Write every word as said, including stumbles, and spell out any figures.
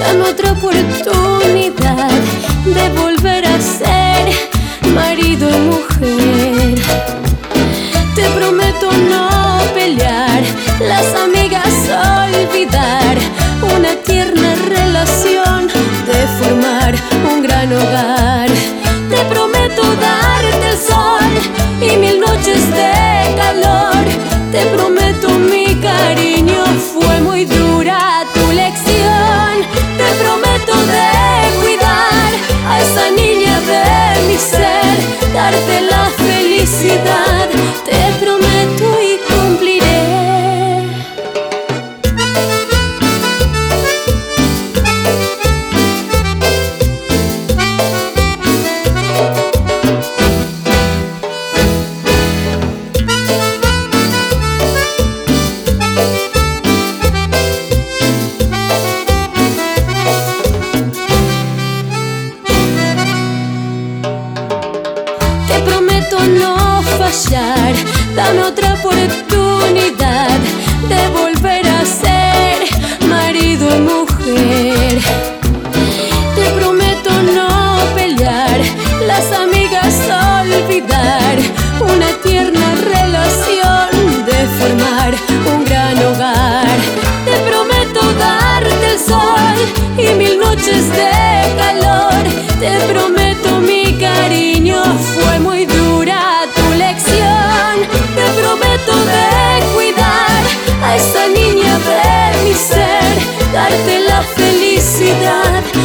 dame otra oportunidad de volver a ser marido y mujer. Te prometo no pelear, las amigas olvidar, una tierna relación, de formar un gran hogar. Te prometo darte el sol y mil noches de calor. Te prometo mi cariño, fue muy dura tu lección. Te prometo de cuidar a esa niña de mi ser, darte la felicidad. Te prometo y cumpliré. Te prometo no fallar, dame otra oportunidad de volver a ser marido y mujer. Te prometo no pelear, las amigas olvidar, una tierna relación, de formar un gran hogar. Te prometo darte el sol y mil noches de calor. Te prometo mi cariño, fue muy dura tu lección. Te prometo de cuidar a esa niña de mi ser, darte la felicidad.